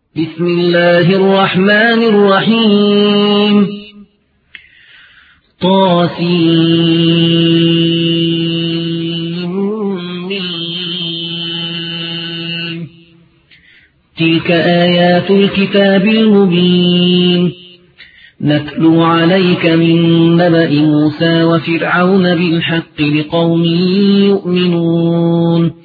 بسم الله الرحمن الرحيم طاسيم تلك آيات الكتاب المبين نتلو عليك من نبأ موسى وفرعون بالحق لقوم يؤمنون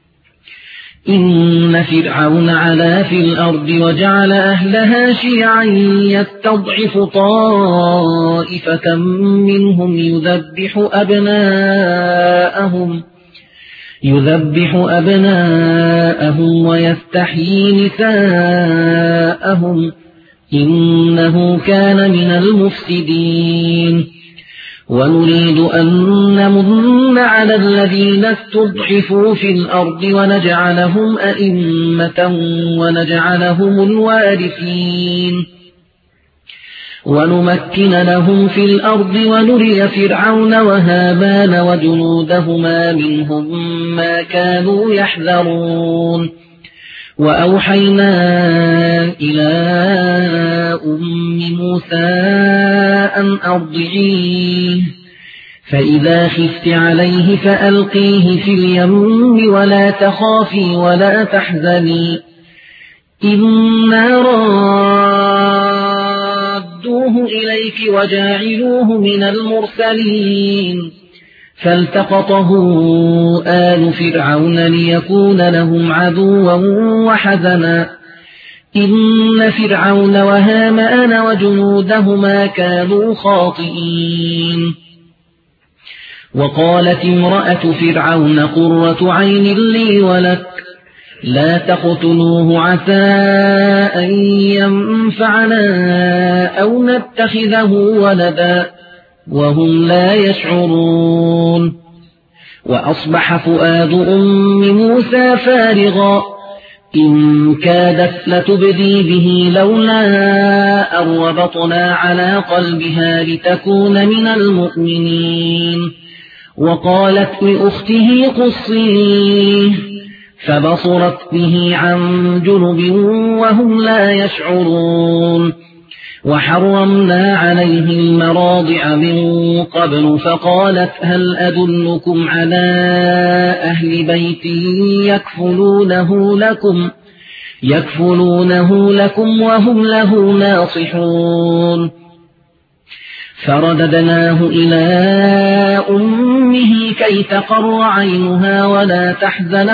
إن فرعون علا في الأرض وجعل أهلها شيعا يستضعف طائفة منهم يذبح أبناءهم ويستحيي نساءهم إنه كان من المفسدين ونريد أن نمن على الذين استضعفوا في الأرض ونجعلهم أئمة ونجعلهم الوارثين ونمكن لهم في الأرض ونري فرعون وهامان وجنودهما منهم ما كانوا يحذرون وأوحينا إلى أم موسى أن أرضعيه فإذا خفت عليه فألقيه في اليم ولا تخافي ولا تحزني إنا رادوه إليك وجاعلوه من المرسلين فالتقطه آل فرعون ليكون لهم عدوا وحزنا إن فرعون وهامان وجنودهما كانوا خاطئين وقالت امرأة فرعون قرة عين لي ولك لا تقتلوه عسى أن ينفعنا أو نتخذه ولدا وهم لا يشعرون وأصبح فؤاد أم موسى فارغا إن كادت لتبدي به لولا أن ربطنا على قلبها لتكون من المؤمنين وقالت لأخته قصيه فبصرت به عن جنب وهم لا يشعرون وحرمنا عليه المراضع من قبل فقالت هل أدلكم على أهل بيت يكفلونه لكم وهم له ناصحون فرددناه إلى أمه كي تقر عينها ولا تحزن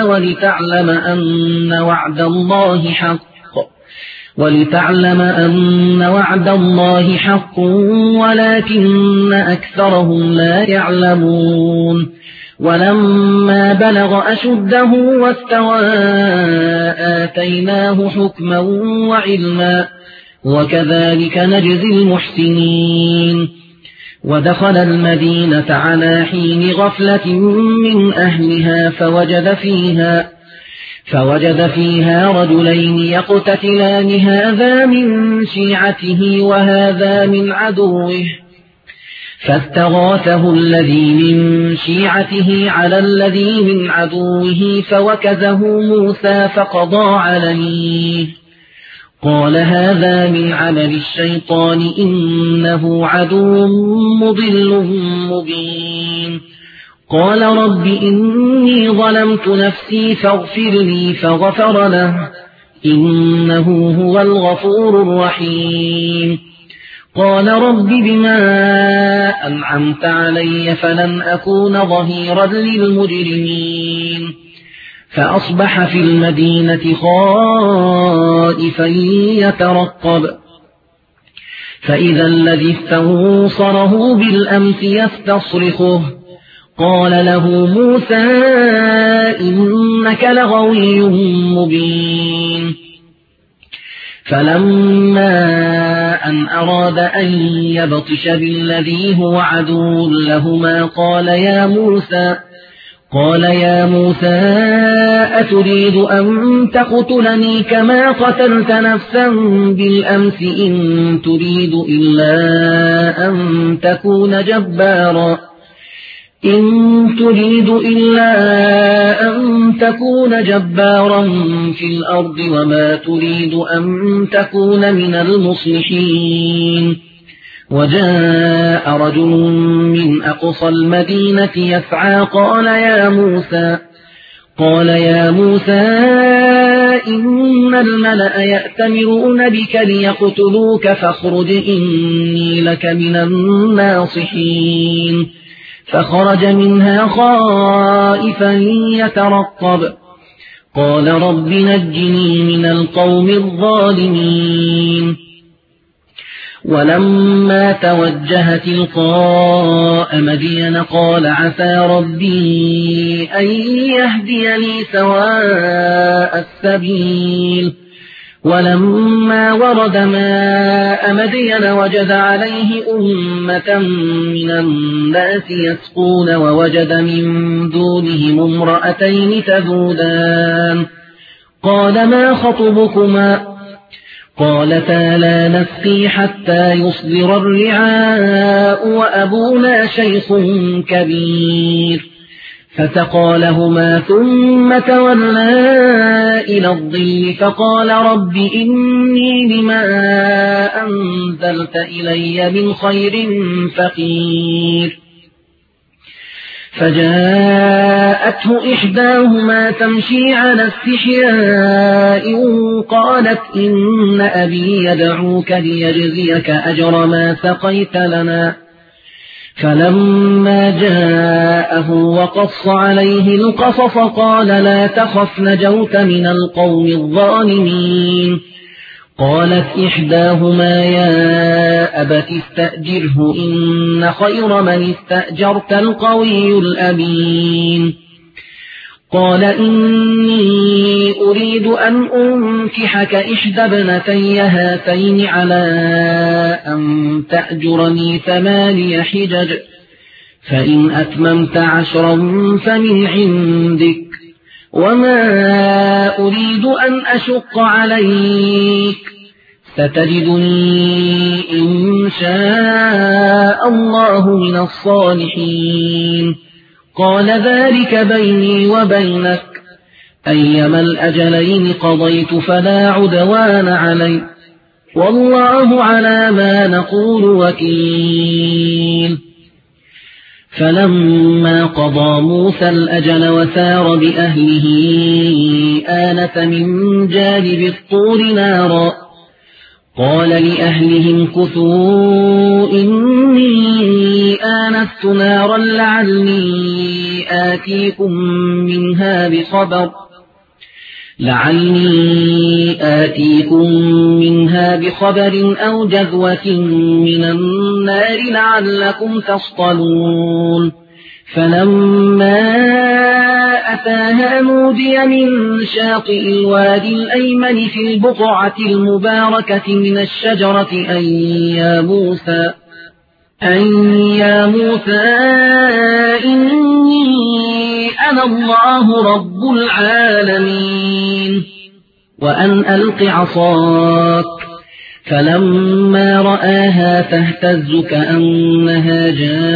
ولتعلم أن وعد الله حق ولكن أكثرهم لا يعلمون ولما بلغ أشده واستوى آتيناه حكما وعلما وكذلك نجزي المحسنين ودخل المدينة على حين غفلة من أهلها فوجد فيها رجلين يقتتلان هذا من شيعته وهذا من عدوه فاستغاثه الذي من شيعته على الذي من عدوه فوكزه موسى فقضى عليه قال هذا من عمل الشيطان إنه عدو مضل مبين قال رب إني ظلمت نفسي فاغفر لي فغفر له إنه هو الغفور الرحيم قال رب بما أنعمت علي فلن أكون ظهيرا للمجرمين فأصبح في المدينة خائفا يترقب فإذا الذي استنصره بالأمس يستصرخه قال له موسى إنك لغوي مبين فلما أن أراد أن يبطش بالذي هو عدو لهما قال يا موسى أتريد أن تقتلني كما قتلت نفسا بالأمس إن تريد إلا أن إن تريد إلا أن تكون جبارا في الأرض وما تريد أن تكون من المصلحين. وجاء رجل من أقصى المدينة يسعى قال يا موسى إن الملأ يأتمرون بك ليقتلوك فاخرج إني لك من الناصحين. فخرج منها خائفا يترقب قال رب نجني من القوم الظالمين. ولما توجه تلقاء مدين قال عسى ربي أن يهديني سواء السبيل. ولما ورد ماء مدين وجد عليه أمة من الناس يسقون ووجد من دونهم امرأتين تذودان قال ما خطبكما قالتا لا نسقي حتى يصدر الرعاء وأبونا شيخ كبير. فسقى لهما ثم تولى إلى الظل فقال رب إني لما أنزلت إلي من خير فقير. فجاءته إحداهما تمشي على استحياء قالت إن أبي يدعوك ليجزيك أجر ما سقيت لنا. فلما جاءه وقص عليه القصص قال لا تخف نجوت من القوم الظالمين. قالت إحداهما يا أبت استأجره إن خير من استأجرت القوي الأمين. قال إني أريد أن أنكحك إحدى ابنتي هاتين على أن تأجرني 8 حجج فإن أتممت 10 فمن عندك وما أريد أن أشق عليك ستجدني إن شاء الله من الصالحين. قال ذلك بيني وبينك أيما الأجلين قضيت فلا عدوان علي والله على ما نقول وكيل. فلما قضى موسى الأجل وسار بأهله آنس من جانب الطور نارا قال لأهلهم امكثوا إني آنست نارا لعلي آتيكم منها بخبر أو جذوة من النار لعلكم تصطلون. فلما أتاها نودي من شاطئ الوادي الأيمن في البقعة المباركة من الشجرة أن يا موسى إني أنا الله رب العالمين وأن ألق عصاك. فلما رآها تهتز كأنها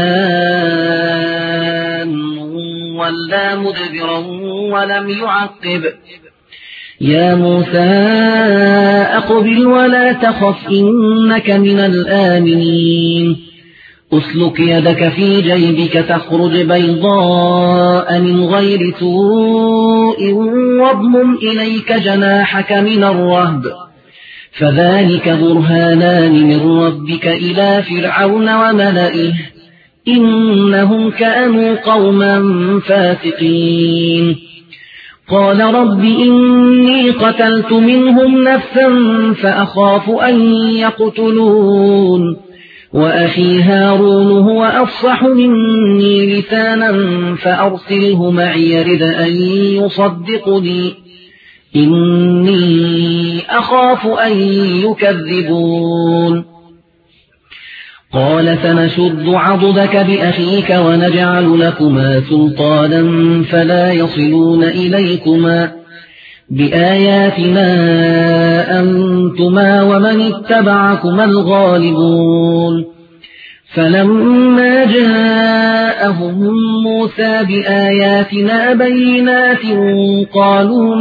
جان ولا مدبرا ولم يعقب يا موسى أقبل ولا تخف إنك من الآمنين. أسلك يدك في جيبك تخرج بيضاء من غير سوء واضمم إليك جناحك من الرهب فذلك برهانان من ربك إلى فرعون وملئه إنهم كانوا قوما فاسقين. قال رب إني قتلت منهم نفسا فأخاف أن يقتلون وأخي هارون هو أفصح مني لسانا فأرسله معي يرد أن يصدقني إني أخاف أن يكذبون. قال سنشد عضدك بأخيك ونجعل لكما سلطانا فلا يصلون إليكما بآياتنا أنتما ومن اتبعكما الغالبون. فلما جاءهم موسى بآياتنا بينات قالوا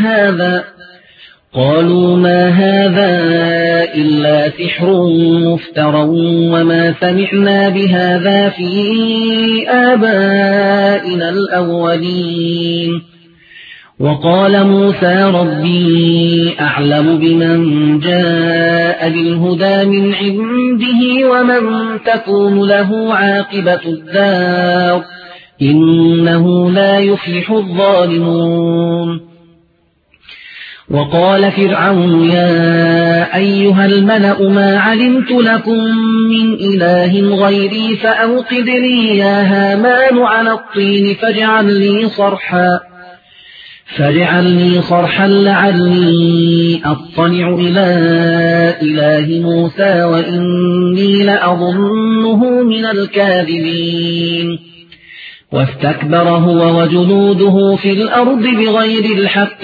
ما هذا إلا سحر مفترى وما سمعنا بهذا في آبائنا الأولين. وقال موسى ربي أعلم بمن جاء بالهدى من عنده ومن تكون له عاقبة الدار إنه لا يفلح الظالمون. وقال فرعون يا أيها الملأ ما علمت لكم من إله غيري فأوقد لي يا هامان على الطين فاجعل لي صرحا لعلي أطلع إلى إله موسى وإني لأظنه من الكاذبين. واستكبر هو وجنوده في الأرض بغير الحق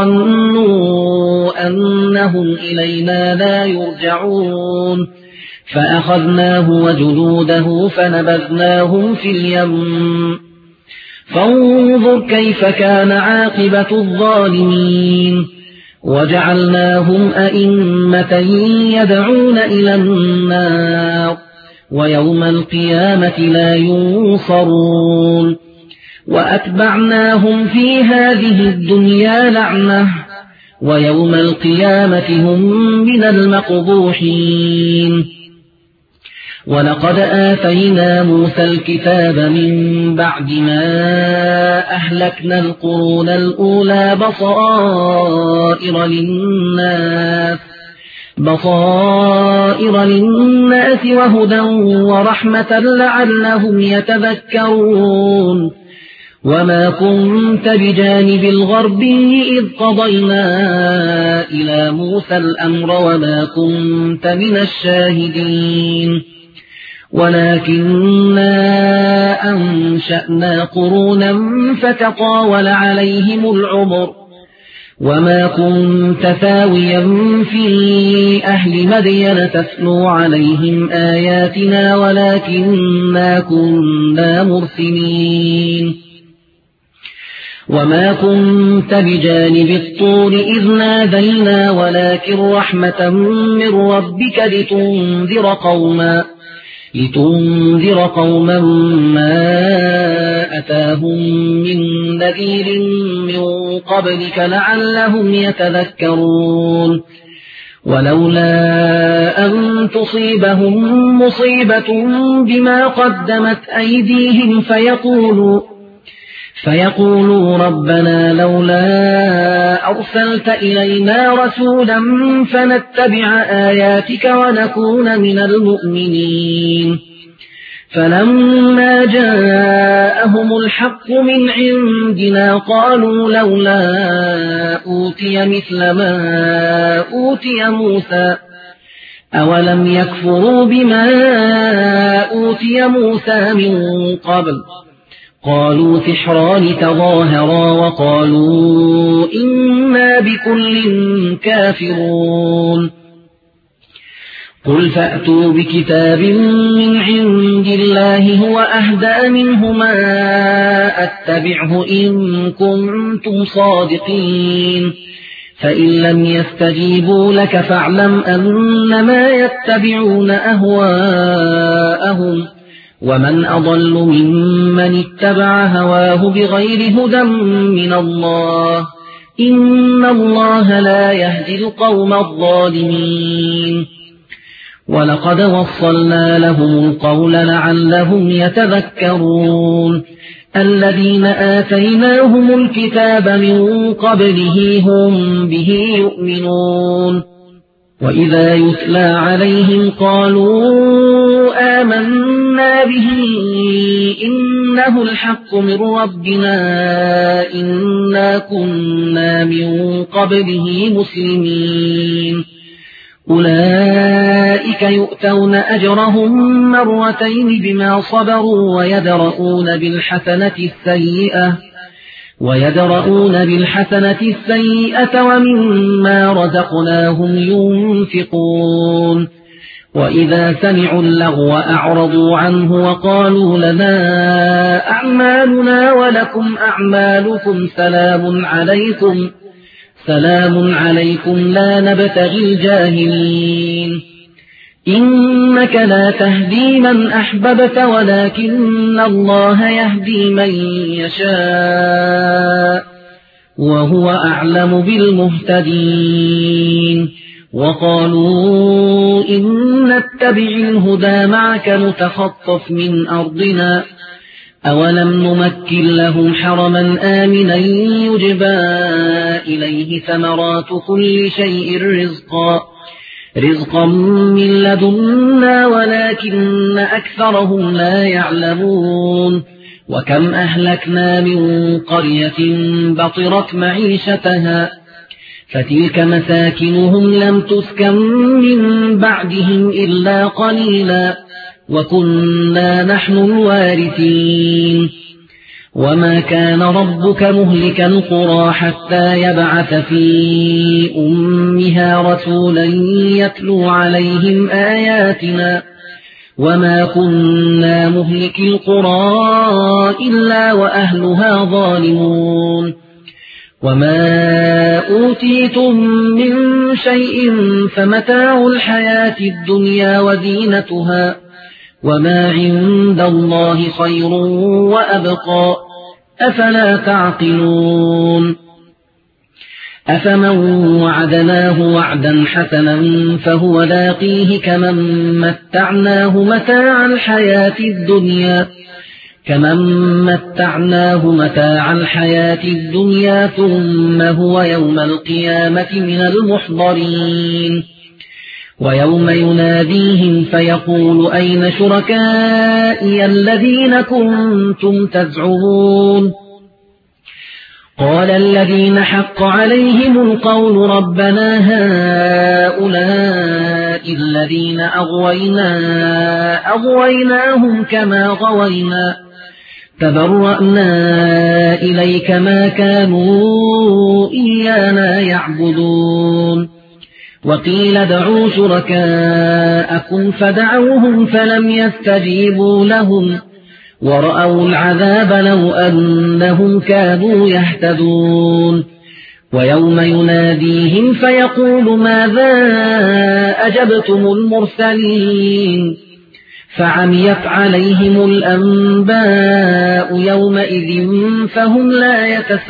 وظنوا أنهم إلينا لا يرجعون فأخذناه وجنوده فنبذناهم في اليم فانظر كيف كان عاقبة الظالمين. وجعلناهم أئمة يدعون إلى النار ويوم القيامة لا ينصرون. وأتبعناهم في هذه الدنيا لعنة ويوم القيامة هم من المقبوحين. ولقد آتينا موسى الكتاب من بعد ما أهلكنا القرون الأولى بصائر للناس وهدى ورحمة لعلهم يتذكرون. وما كنت بجانب الغربي إذ قضينا إلى موسى الأمر وما كنت من الشاهدين ولكننا أنشأنا قرونا فتطاول عليهم العمر وما كنت ثاويا في أهل مدين تتلو عليهم آياتنا ولكننا كنا مرسلين. وما كنت بجانب الطور إذ نادينا ولكن رحمة من ربك لتنذر قوما ما أتاهم من نذير من قبلك لعلهم يتذكرون. ولولا أن تصيبهم مصيبة بما قدمت أيديهم فيقولوا ربنا لولا أرسلت إلينا رسولا فنتبع آياتك ونكون من المؤمنين. فلما جاءهم الحق من عندنا قالوا لولا أوتي مثل ما أوتي موسى أولم يكفروا بما أوتي موسى من قبل قالوا سحران تظاهرا وقالوا إنا بكل كافرون. قل فأتوا بكتاب من عند الله هو أهدى منهما أتبعه إن كنتم صادقين فإن لم يستجيبوا لك فاعلم أنما يتبعون أهواءهم ومن أضل ممن اتبع هواه بغير هدى من الله إن الله لا يهدي القوم الظالمين. ولقد وصلنا لهم القول لعلهم يتذكرون. الذين آتيناهم الكتاب من قبله هم به يؤمنون. وإذا يتلى عليهم قالوا آمنا به إنه الحق من ربنا إنا كنا من قبله مسلمين. أولئك يؤتون أجرهم مرتين بما صبروا ويدرؤون بالحسنة السيئة ومما رزقناهم ينفقون. وإذا سمعوا اللغو أعرضوا عنه وقالوا لنا أعمالنا ولكم أعمالكم سلام عليكم لا نبتغي الجاهلين إنك لا تهدي من أحببت ولكن الله يهدي من يشاء وهو أعلم بالمهتدين وقالوا إن نتبع الهدى معك نتخطف من أرضنا أولم نمكن لهم حرما آمنا يجبى إليه ثمرات كل شيء رزقا من لدنا ولكن أكثرهم لا يعلمون وكم أهلكنا من قرية بطرت معيشتها فتلك مساكنهم لم تسكن من بعدهم إلا قليلا وكنا نحن الوارثين وما كان ربك مهلك القرى حتى يبعث في أمها رسولا يتلو عليهم آياتنا وما كنا مهلك القرى إلا وأهلها ظالمون وما أوتيتم من شيء فمتاع الحياة الدنيا وزينتها وما عند الله خير وأبقى أفلا تعقلون أفمن وعدناه وعدا حسنا فهو لاقيه كمن متعناه متاع الحياة الدنيا ثم هو يوم القيامة من المحضرين ويوم يناديهم فيقول أين شركائي الذين كنتم تزعمون قال الذين حق عليهم القول ربنا هؤلاء الذين أغويناهم كما غوينا تبرأنا إليك ما كانوا إيانا يعبدون وقيل ادعوا شركاءكم فدعوهم فلم يستجيبوا لهم ورأوا العذاب لو أنهم كانوا يهتدون ويوم يناديهم فيقول ماذا أجبتم المرسلين فعميت عليهم الأنباء يومئذ فهم لا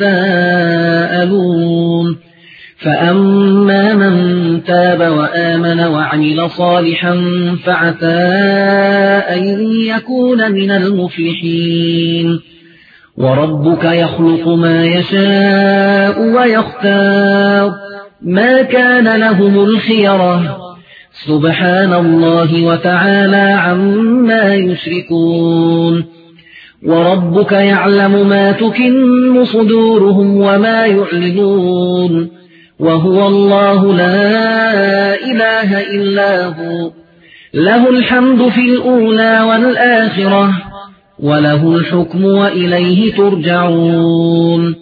يتساءلون فأما من تاب وآمن وعمل صالحا فعسى أن يكون من المفلحين وربك يخلق ما يشاء ويختار ما كان لهم الخيرة سبحان الله وتعالى عما يشركون وربك يعلم ما تكن صدورهم وما يعلنون وهو الله لا إله إلا هو له الحمد في الأولى والآخرة وله الحكم وإليه ترجعون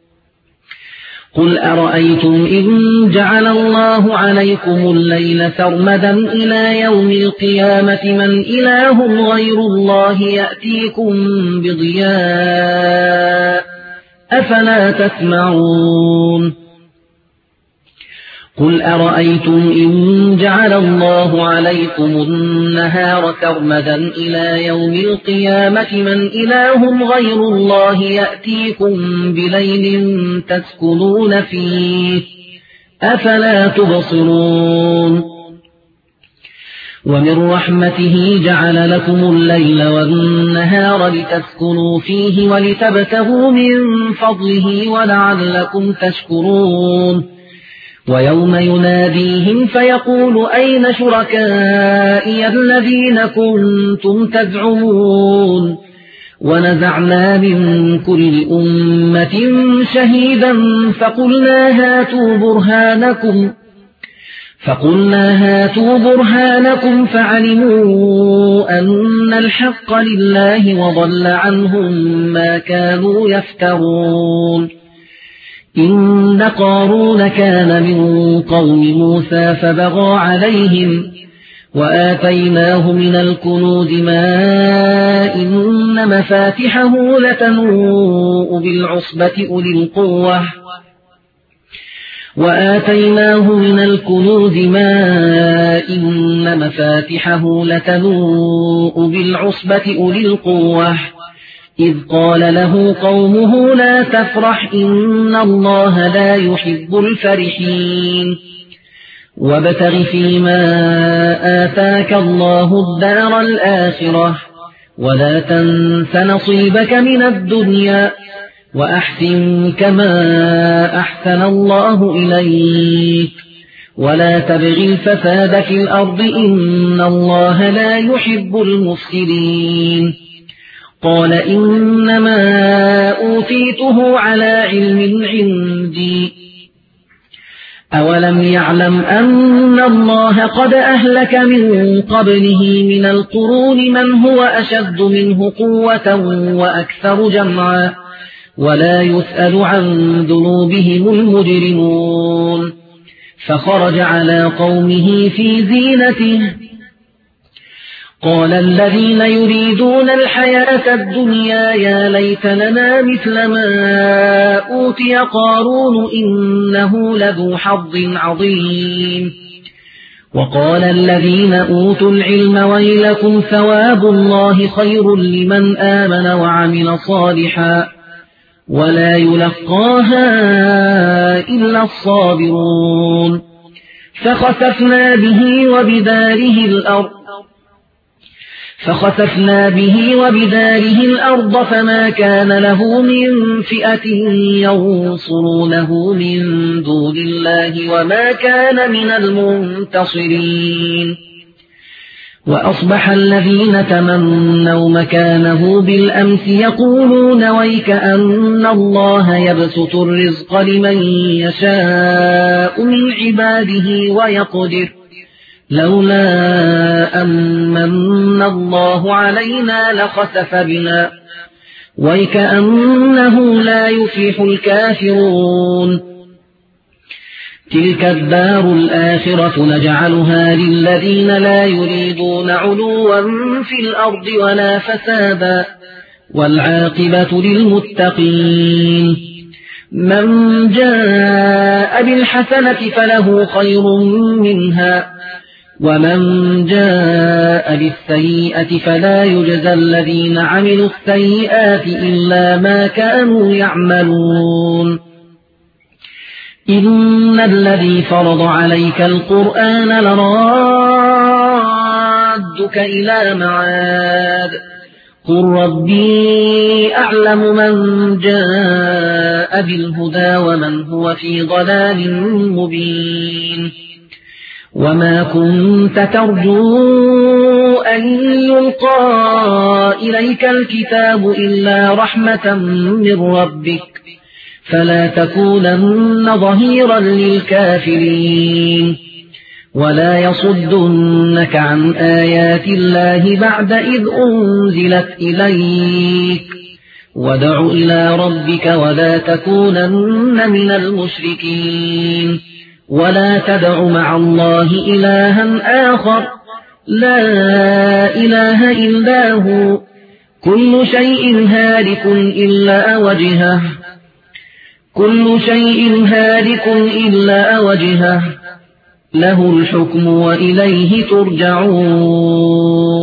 قل أرأيتم إن جعل الله عليكم الليل سرمدا إلى يوم القيامة من إله غير الله يأتيكم بضياء أفلا تسمعون قل أرأيتم إن جعل الله عليكم النهار سرمدا إلى يوم القيامة من إله غير الله يأتيكم بليل تسكنون فيه أفلا تبصرون ومن رحمته جعل لكم الليل والنهار لتسكنوا فيه ولتبتغوا من فضله ولعلكم تشكرون ويوم يناديهم فيقول أين شركائي الذين كنتم تزعمون ونزعنا من كل أمة شهيدا فقلنا هاتوا برهانكم فعلموا أن الحق لله وضل عنهم ما كانوا يفترون إن قارون كان من قوم موسى فبغى عليهم وآتيناه من الكنوز ما إن مفاتحه لتنوء بالعصبة أولي القوة وآتيناه من الكنوز ما إن مفاتحه لتنوء بالعصبة أولي القوة إذ قال له قومه لا تفرح إن الله لا يحب الفرحين وابتغ فيما آتاك الله الدار الآخرة ولا تنس نصيبك من الدنيا وأحسن كما أحسن الله إليك ولا تبغ الفساد في الأرض إن الله لا يحب المفسدين قال إنما أوتيته على علم عندي أولم يعلم أن الله قد أهلك من قبله من القرون من هو أشد منه قوة وأكثر جمعا ولا يسأل عن ذنوبهم المجرمون فخرج على قومه في زينته قال الذين يريدون الحياة الدنيا يا ليت لنا مثل ما أوتي قارون إنه لذو حظ عظيم وقال الذين أوتوا العلم ويلكم ثواب الله خير لمن آمن وعمل صالحا ولا يلقاها إلا الصابرون فخسفنا به وبداره الأرض فما كان له من فئة ينصرونه من دون الله وما كان من المنتصرين وأصبح الذين تمنوا مكانه بالأمس يقولون ويك أن الله يبسط الرزق لمن يشاء من عباده ويقدر لولا أمن الله علينا لخسف بنا ويكأنه لا يفلح الكافرون تلك الدار الآخرة نجعلها للذين لا يريدون علوا في الأرض ولا فسادا والعاقبة للمتقين من جاء بالحسنة فله خير منها ومن جاء بالسيئة فلا يجزى الذين عملوا السيئات إلا ما كانوا يعملون إن الذي فرض عليك القرآن لرادك إلى معاد قل ربي أعلم من جاء بالهدى ومن هو في ضلال مبين وما كنت ترجو أن يلقى إليك الكتاب إلا رحمة من ربك فلا تكونن ظهيرا للكافرين ولا يصدنك عن آيات الله بعد إذ أنزلت إليك وادع إلى ربك ولا تكونن من المشركين ولا تدع مع الله إلها آخر لا إله إلا هو كل شيء هالك إلا وجهه له الحكم وإليه ترجعون